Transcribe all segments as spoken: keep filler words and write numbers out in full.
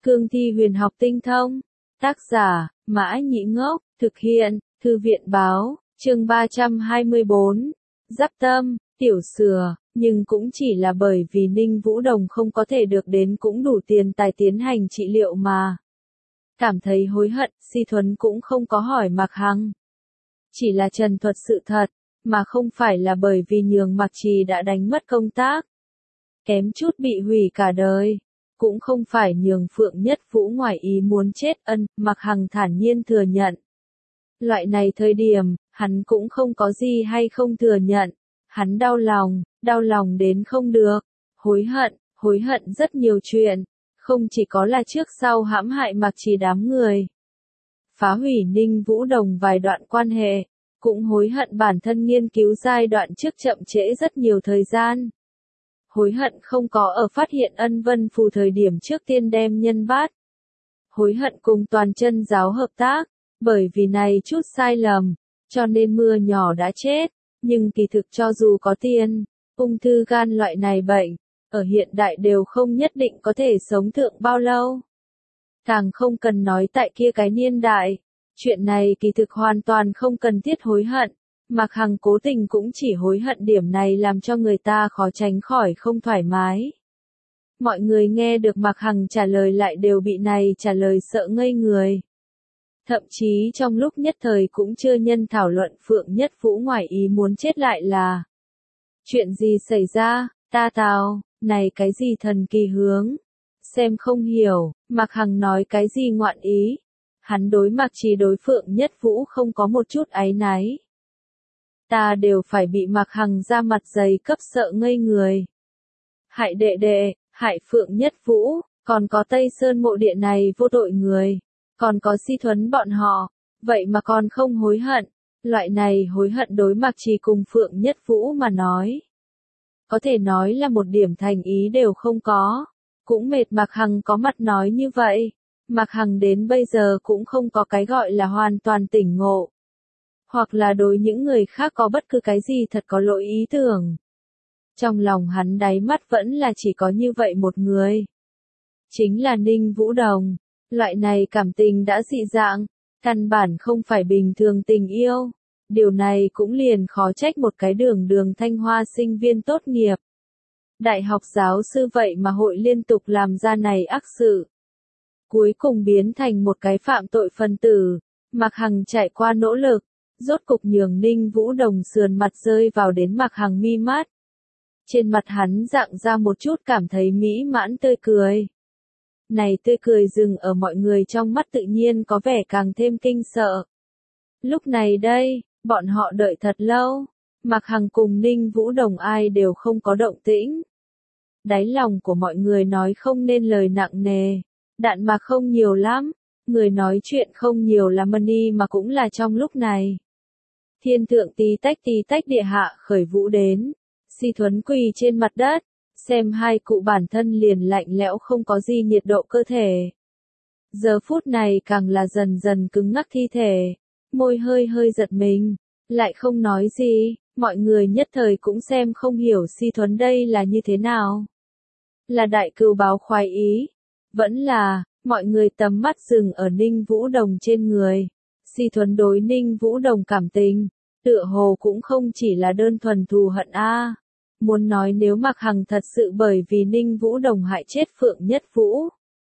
Cương thi huyền học tinh thông. Tác giả, Mã Nhĩ Ngốc, thực hiện, Thư viện báo, chương ba trăm hai mươi bốn. Giáp tâm, tiểu sừa, nhưng cũng chỉ là bởi vì Ninh Vũ Đồng không có thể được đến cũng đủ tiền tài tiến hành trị liệu mà. Cảm thấy hối hận, Si Thuấn cũng không có hỏi Mạc Hằng. Chỉ là trần thuật sự thật, mà không phải là bởi vì nhường Mạc Trì đã đánh mất công tác. Kém chút bị hủy cả đời. Cũng không phải nhường Phượng Nhất Vũ ngoài ý muốn chết ân, Mạc Hằng thản nhiên thừa nhận. Loại này thời điểm, hắn cũng không có gì hay không thừa nhận. Hắn đau lòng, đau lòng đến không được. Hối hận, hối hận rất nhiều chuyện. Không chỉ có là trước sau hãm hại Mạc Trì đám người. Phá hủy Ninh Vũ Đồng vài đoạn quan hệ. Cũng hối hận bản thân nghiên cứu giai đoạn trước chậm trễ rất nhiều thời gian. Hối hận không có ở phát hiện Ân Vân Phù thời điểm trước tiên đem nhân bắt. Hối hận cùng toàn chân giáo hợp tác, bởi vì này chút sai lầm, cho nên mưa nhỏ đã chết, nhưng kỳ thực cho dù có tiền, ung thư gan loại này bệnh, ở hiện đại đều không nhất định có thể sống thượng bao lâu. Càng không cần nói tại kia cái niên đại, chuyện này kỳ thực hoàn toàn không cần thiết hối hận. Mạc Hằng cố tình cũng chỉ hối hận điểm này làm cho người ta khó tránh khỏi không thoải mái. Mọi người nghe được Mạc Hằng trả lời lại đều bị này trả lời sợ ngây người. Thậm chí trong lúc nhất thời cũng chưa nhân thảo luận Phượng Nhất Vũ ngoài ý muốn chết lại là. Chuyện gì xảy ra, ta tào, này cái gì thần kỳ hướng. Xem không hiểu, Mạc Hằng nói cái gì ngoạn ý. Hắn đối Mạc Trì đối Phượng Nhất Vũ không có một chút áy náy. Ta đều phải bị Mạc Hằng ra mặt dày cấp sợ ngây người. Hại đệ đệ, hại Phượng Nhất Vũ, còn có Tây Sơn mộ địa này vô tội người, còn có Si Thuấn bọn họ, vậy mà còn không hối hận, loại này hối hận đối Mạc Trì cùng Phượng Nhất Vũ mà nói. Có thể nói là một điểm thành ý đều không có, cũng mệt Mạc Hằng có mặt nói như vậy, Mạc Hằng đến bây giờ cũng không có cái gọi là hoàn toàn tỉnh ngộ. Hoặc là đối những người khác có bất cứ cái gì thật có lỗi ý tưởng. Trong lòng hắn đáy mắt vẫn là chỉ có như vậy một người. Chính là Ninh Vũ Đồng. Loại này cảm tình đã dị dạng, căn bản không phải bình thường tình yêu. Điều này cũng liền khó trách một cái đường đường Thanh Hoa sinh viên tốt nghiệp. Đại học giáo sư vậy mà hội liên tục làm ra này ác sự. Cuối cùng biến thành một cái phạm tội phân tử. Mạc Hằng trải qua nỗ lực. Rốt cục nhường Ninh Vũ Đồng sườn mặt rơi vào đến Mạc Hằng mi mắt. Trên mặt hắn dạng ra một chút cảm thấy mỹ mãn tươi cười. Này tươi cười dừng ở mọi người trong mắt tự nhiên có vẻ càng thêm kinh sợ. Lúc này đây, bọn họ đợi thật lâu. Mạc Hằng cùng Ninh Vũ Đồng ai đều không có động tĩnh. Đáy lòng của mọi người nói không nên lời nặng nề. Đạn mà không nhiều lắm. Người nói chuyện không nhiều là Money mà cũng là trong lúc này. Thiên thượng tí tách tí tách địa hạ khởi vũ đến. Si Thuấn quỳ trên mặt đất. Xem hai cụ bản thân liền lạnh lẽo không có gì nhiệt độ cơ thể. Giờ phút này càng là dần dần cứng ngắc thi thể. Môi hơi hơi giật mình. Lại không nói gì. Mọi người nhất thời cũng xem không hiểu Si Thuấn đây là như thế nào. Là đại cừu báo khoái ý. Vẫn là, mọi người tầm mắt dừng ở Ninh Vũ Đồng trên người. Si Thuấn đối Ninh Vũ Đồng cảm tình, tựa hồ cũng không chỉ là đơn thuần thù hận a. À. Muốn nói nếu Mạc Hằng thật sự bởi vì Ninh Vũ Đồng hại chết Phượng Nhất Vũ.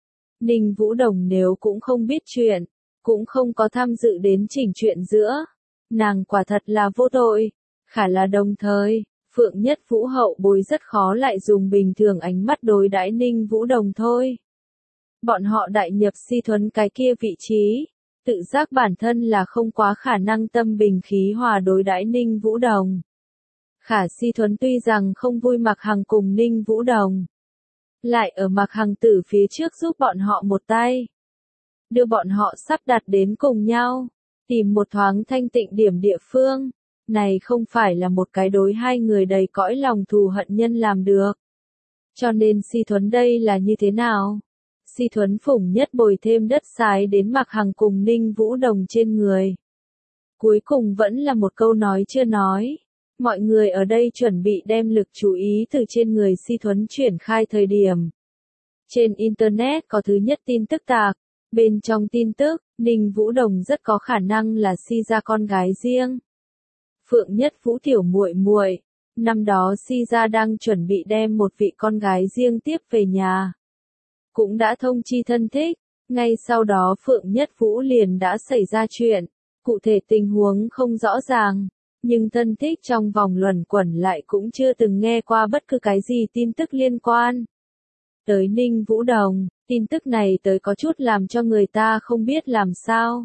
Ninh Vũ Đồng nếu cũng không biết chuyện, cũng không có tham dự đến chỉnh chuyện giữa. Nàng quả thật là vô tội, khả là đồng thời, Phượng Nhất Vũ hậu bối rất khó lại dùng bình thường ánh mắt đối đãi Ninh Vũ Đồng thôi. Bọn họ đại nhập Si Thuấn cái kia vị trí, tự giác bản thân là không quá khả năng tâm bình khí hòa đối đãi Ninh Vũ Đồng. Khả Si Thuấn tuy rằng không vui Mạc Hằng cùng Ninh Vũ Đồng, lại ở Mạc Hằng tử phía trước giúp bọn họ một tay, đưa bọn họ sắp đặt đến cùng nhau, tìm một thoáng thanh tịnh điểm địa phương, này không phải là một cái đối hai người đầy cõi lòng thù hận nhân làm được. Cho nên Si Thuấn đây là như thế nào? Si Thuấn phủng nhất bồi thêm đất sái đến Mạc Hằng cùng Ninh Vũ Đồng trên người. Cuối cùng vẫn là một câu nói chưa nói. Mọi người ở đây chuẩn bị đem lực chú ý từ trên người Si Thuấn chuyển khai thời điểm. Trên Internet có thứ nhất tin tức tạc. Bên trong tin tức, Ninh Vũ Đồng rất có khả năng là Si gia con gái riêng. Phượng Nhất Vũ tiểu muội muội, năm đó Si gia đang chuẩn bị đem một vị con gái riêng tiếp về nhà. Cũng đã thông chi thân thích, ngay sau đó Phượng Nhất Vũ liền đã xảy ra chuyện. Cụ thể tình huống không rõ ràng, nhưng thân thích trong vòng luẩn quẩn lại cũng chưa từng nghe qua bất cứ cái gì tin tức liên quan tới Ninh Vũ Đồng. Tin tức này tới có chút làm cho người ta không biết làm sao.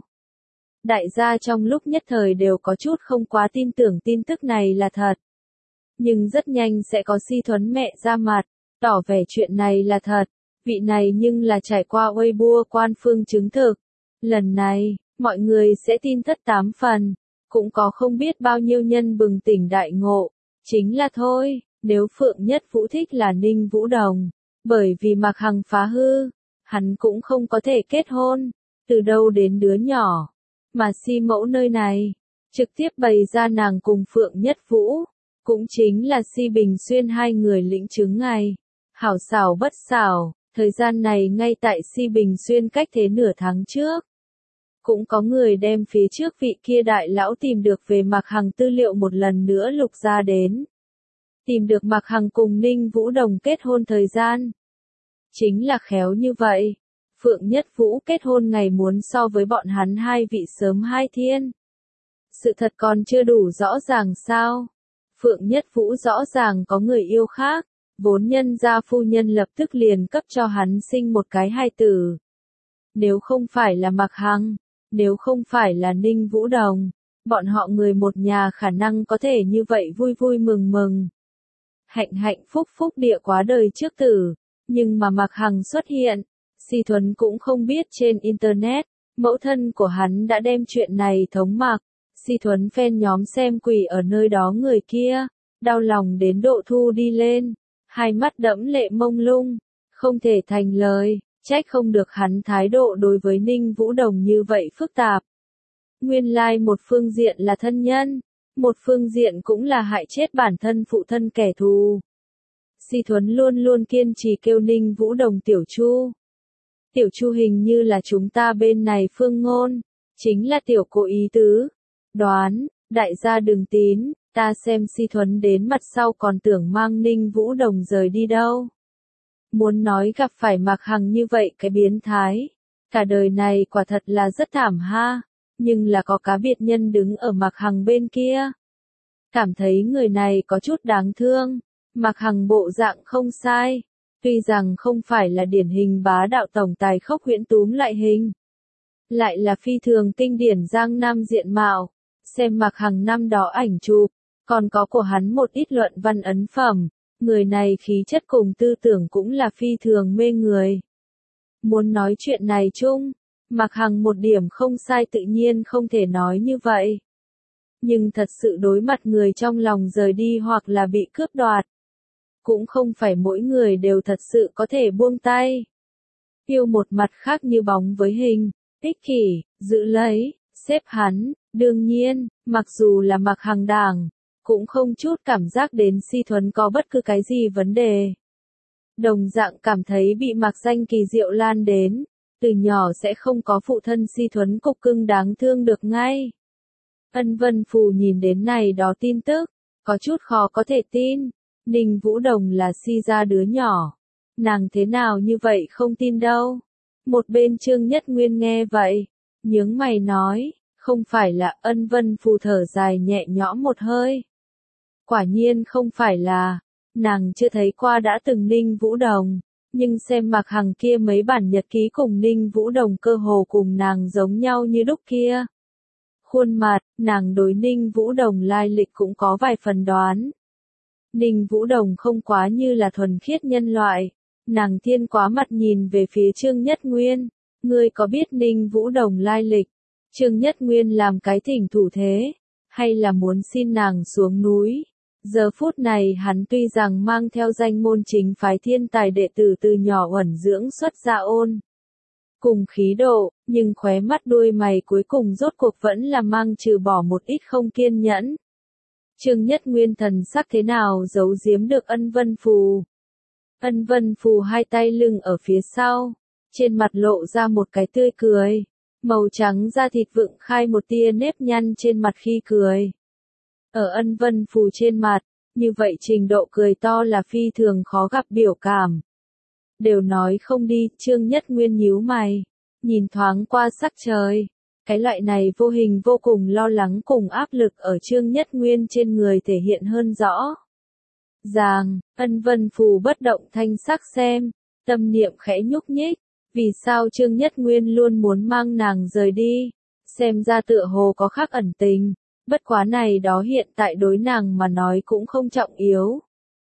Đại gia trong lúc nhất thời đều có chút không quá tin tưởng tin tức này là thật. Nhưng rất nhanh sẽ có Si Thuấn mẹ ra mặt, tỏ vẻ chuyện này là thật. Vị này nhưng là trải qua Weibo quan phương chứng thực. Lần này, mọi người sẽ tin thất tám phần. Cũng có không biết bao nhiêu nhân bừng tỉnh đại ngộ. Chính là thôi, nếu Phượng Nhất Vũ thích là Ninh Vũ Đồng. Bởi vì Mạc Hằng phá hư, hắn cũng không có thể kết hôn. Từ đâu đến đứa nhỏ. Mà Si mẫu nơi này, trực tiếp bày ra nàng cùng Phượng Nhất Vũ. Cũng chính là Si Bình Xuyên hai người lĩnh chứng ngày. Hảo xảo bất xảo, thời gian này ngay tại Si Bình Xuyên cách thế nửa tháng trước. Cũng có người đem phía trước vị kia đại lão tìm được về Mạc Hằng tư liệu một lần nữa lục ra đến. Tìm được Mạc Hằng cùng Ninh Vũ Đồng kết hôn thời gian. Chính là khéo như vậy. Phượng Nhất Vũ kết hôn ngày muốn so với bọn hắn hai vị sớm hai thiên. Sự thật còn chưa đủ rõ ràng sao? Phượng Nhất Vũ rõ ràng có người yêu khác. Vốn nhân gia phu nhân lập tức liền cấp cho hắn sinh một cái hài tử. Nếu không phải là Mạc Hằng, nếu không phải là Ninh Vũ Đồng, bọn họ người một nhà khả năng có thể như vậy vui vui mừng mừng. Hạnh hạnh phúc phúc địa quá đời trước tử, nhưng mà Mạc Hằng xuất hiện, Si Thuấn cũng không biết trên Internet, mẫu thân của hắn đã đem chuyện này thống mạc. Si Thuấn fan nhóm xem quỷ ở nơi đó người kia, đau lòng đến độ thu đi lên, hai mắt đẫm lệ mông lung, không thể thành lời. Trách không được hắn thái độ đối với Ninh Vũ Đồng như vậy phức tạp. Nguyên lai một phương diện là thân nhân, một phương diện cũng là hại chết bản thân phụ thân kẻ thù. Si Thuấn luôn luôn kiên trì kêu Ninh Vũ Đồng Tiểu Chu. Tiểu Chu hình như là chúng ta bên này phương ngôn, chính là tiểu cô ý tứ. Đoán, đại gia đừng tín, ta xem Si Thuấn đến mặt sau còn tưởng mang Ninh Vũ Đồng rời đi đâu. Muốn nói gặp phải Mạc Hằng như vậy cái biến thái. Cả đời này quả thật là rất thảm ha. Nhưng là có cá biệt nhân đứng ở Mạc Hằng bên kia. Cảm thấy người này có chút đáng thương. Mạc Hằng bộ dạng không sai. Tuy rằng không phải là điển hình bá đạo tổng tài khốc huyễn túm lại hình. Lại là phi thường kinh điển giang nam diện mạo. Xem Mạc Hằng năm đó ảnh chụp. Còn có của hắn một ít luận văn ấn phẩm. Người này khí chất cùng tư tưởng cũng là phi thường mê người. Muốn nói chuyện này chung, Mạc Hằng một điểm không sai tự nhiên không thể nói như vậy. Nhưng thật sự đối mặt người trong lòng rời đi hoặc là bị cướp đoạt. Cũng không phải mỗi người đều thật sự có thể buông tay. Yêu một mặt khác như bóng với hình, ích kỷ, giữ lấy, xếp hắn, đương nhiên, mặc dù là Mạc Hằng đảng. Cũng không chút cảm giác đến Si Thuấn có bất cứ cái gì vấn đề. Đồng dạng cảm thấy bị Mạc Danh kỳ diệu lan đến, từ nhỏ sẽ không có phụ thân Si Thuấn cục cưng đáng thương được ngay. Ân Vân Phù nhìn đến này đó tin tức, có chút khó có thể tin, Ninh Vũ Đồng là Si gia đứa nhỏ. Nàng thế nào như vậy không tin đâu. Một bên Trương Nhất Nguyên nghe vậy, nhướng mày nói, không phải là. Ân Vân Phù thở dài nhẹ nhõm một hơi. Quả nhiên không phải là, nàng chưa thấy qua đã từng Ninh Vũ Đồng, nhưng xem Mạc Hằng kia mấy bản nhật ký cùng Ninh Vũ Đồng cơ hồ cùng nàng giống nhau như đúc kia. Khuôn mặt, nàng đối Ninh Vũ Đồng lai lịch cũng có vài phần đoán. Ninh Vũ Đồng không quá như là thuần khiết nhân loại, nàng thiên quá mặt nhìn về phía Trương Nhất Nguyên, ngươi có biết Ninh Vũ Đồng lai lịch? Trương Nhất Nguyên làm cái thỉnh thủ thế, hay là muốn xin nàng xuống núi? Giờ phút này hắn tuy rằng mang theo danh môn chính phái thiên tài đệ tử từ nhỏ uẩn dưỡng xuất ra ôn. Cùng khí độ, nhưng khóe mắt đuôi mày cuối cùng rốt cuộc vẫn là mang trừ bỏ một ít không kiên nhẫn. Trương Nhất Nguyên thần sắc thế nào giấu giếm được Ân Vân Phù. Ân Vân Phù hai tay lưng ở phía sau, trên mặt lộ ra một cái tươi cười, màu trắng da thịt vựng khai một tia nếp nhăn trên mặt khi cười. Ở Ân Vân Phù trên mặt, như vậy trình độ cười to là phi thường khó gặp biểu cảm. Đều nói không đi, Trương Nhất Nguyên nhíu mày, nhìn thoáng qua sắc trời. Cái loại này vô hình vô cùng lo lắng cùng áp lực ở Trương Nhất Nguyên trên người thể hiện hơn rõ. Ràng, Ân Vân Phù bất động thanh sắc xem, tâm niệm khẽ nhúc nhích, vì sao Trương Nhất Nguyên luôn muốn mang nàng rời đi, xem ra tựa hồ có khác ẩn tình, bất quá này đó hiện tại đối nàng mà nói cũng không trọng yếu.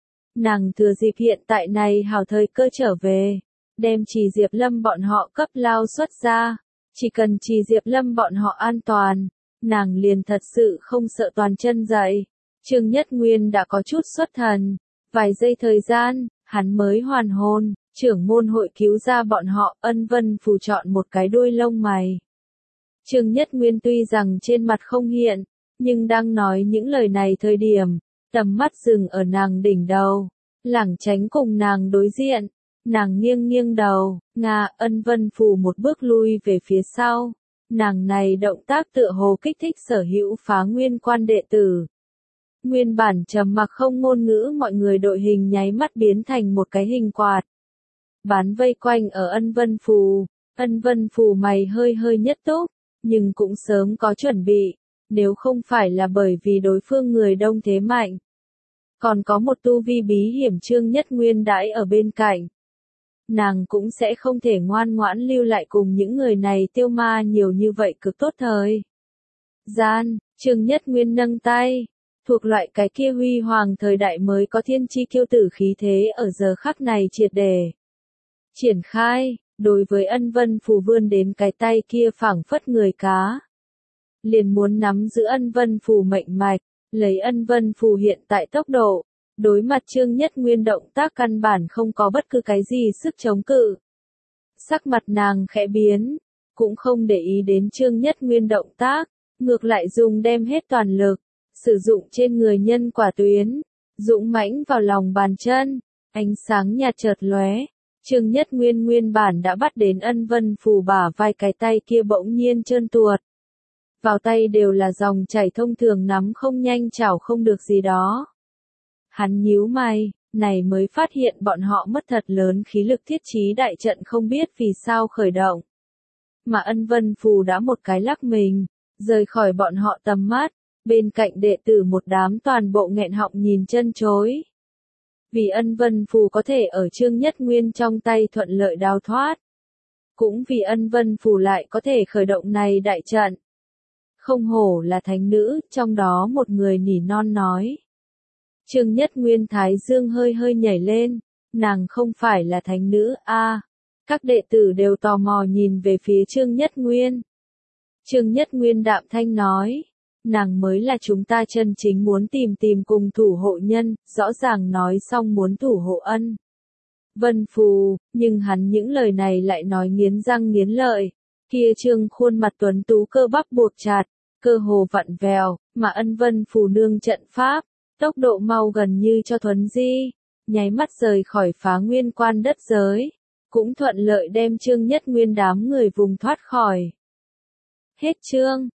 Nàng thừa dịp hiện tại này hào thời cơ trở về, đem Trì Diệp Lâm bọn họ cấp lao xuất ra, chỉ cần Trì Diệp Lâm bọn họ an toàn, nàng liền thật sự không sợ toàn chân dậy. Trương Nhất Nguyên đã có chút xuất thần, vài giây thời gian, hắn mới hoàn hồn, trưởng môn hội cứu ra bọn họ. Ân Vân Phù chọn một cái đuôi lông mày. Trương Nhất Nguyên tuy rằng trên mặt không hiện, nhưng đang nói những lời này thời điểm, tầm mắt dừng ở nàng đỉnh đầu, lảng tránh cùng nàng đối diện, nàng nghiêng nghiêng đầu, Nga. Ân Vân Phù một bước lui về phía sau, nàng này động tác tựa hồ kích thích sở hữu Phá Nguyên Quan đệ tử. Nguyên bản trầm mặc không ngôn ngữ mọi người đội hình nháy mắt biến thành một cái hình quạt. Bán vây quanh ở Ân Vân Phù, Ân Vân Phù mày hơi hơi nhất túc, nhưng cũng sớm có chuẩn bị, nếu không phải là bởi vì đối phương người đông thế mạnh. Còn có một tu vi bí hiểm Trương Nhất Nguyên đãi ở bên cạnh. Nàng cũng sẽ không thể ngoan ngoãn lưu lại cùng những người này tiêu ma nhiều như vậy cực tốt thời. Gian, Trương Nhất Nguyên nâng tay. Thuộc loại cái kia huy hoàng thời đại mới có thiên chi kiêu tử khí thế ở giờ khắc này triệt để triển khai, đối với Ân Vân Phù vươn đến cái tay kia phảng phất người cá. Liền muốn nắm giữ Ân Vân Phù mệnh mạch, lấy Ân Vân Phù hiện tại tốc độ, đối mặt Trương Nhất Nguyên động tác căn bản không có bất cứ cái gì sức chống cự. Sắc mặt nàng khẽ biến, cũng không để ý đến Trương Nhất Nguyên động tác, ngược lại dùng đem hết toàn lực. Sử dụng trên người nhân quả tuyến, dũng mãnh vào lòng bàn chân, ánh sáng nhạt chợt lóe. Trương Nhất Nguyên nguyên bản đã bắt đến Ân Vân Phù bả vai, cái tay kia bỗng nhiên trơn tuột. Vào tay đều là dòng chảy thông thường nắm không nhanh chảo không được gì đó. Hắn nhíu mày, này mới phát hiện bọn họ mất thật lớn khí lực thiết trí đại trận không biết vì sao khởi động. Mà Ân Vân Phù đã một cái lắc mình, rời khỏi bọn họ tầm mắt. Bên cạnh đệ tử một đám toàn bộ nghẹn họng nhìn chân chối. Vì Ân Vân Phù có thể ở Trương Nhất Nguyên trong tay thuận lợi đào thoát. Cũng vì Ân Vân Phù lại có thể khởi động này đại trận. Không hổ là thánh nữ, trong đó một người nỉ non nói. Trương Nhất Nguyên thái dương hơi hơi nhảy lên, nàng không phải là thánh nữ, a à, các đệ tử đều tò mò nhìn về phía Trương Nhất Nguyên. Trương Nhất Nguyên đạm thanh nói. Nàng mới là chúng ta chân chính muốn tìm tìm cùng thủ hộ nhân, rõ ràng nói xong muốn thủ hộ Ân Vân Phù, nhưng hắn những lời này lại nói nghiến răng nghiến lợi. Kia Trương khuôn mặt tuấn tú cơ bắp buộc chặt, cơ hồ vặn vèo, mà Ân Vân Phù nương trận pháp, tốc độ mau gần như cho thuấn di, nháy mắt rời khỏi Phá Nguyên Quan đất giới, cũng thuận lợi đem Trương Nhất Nguyên đám người vùng thoát khỏi. Hết chương.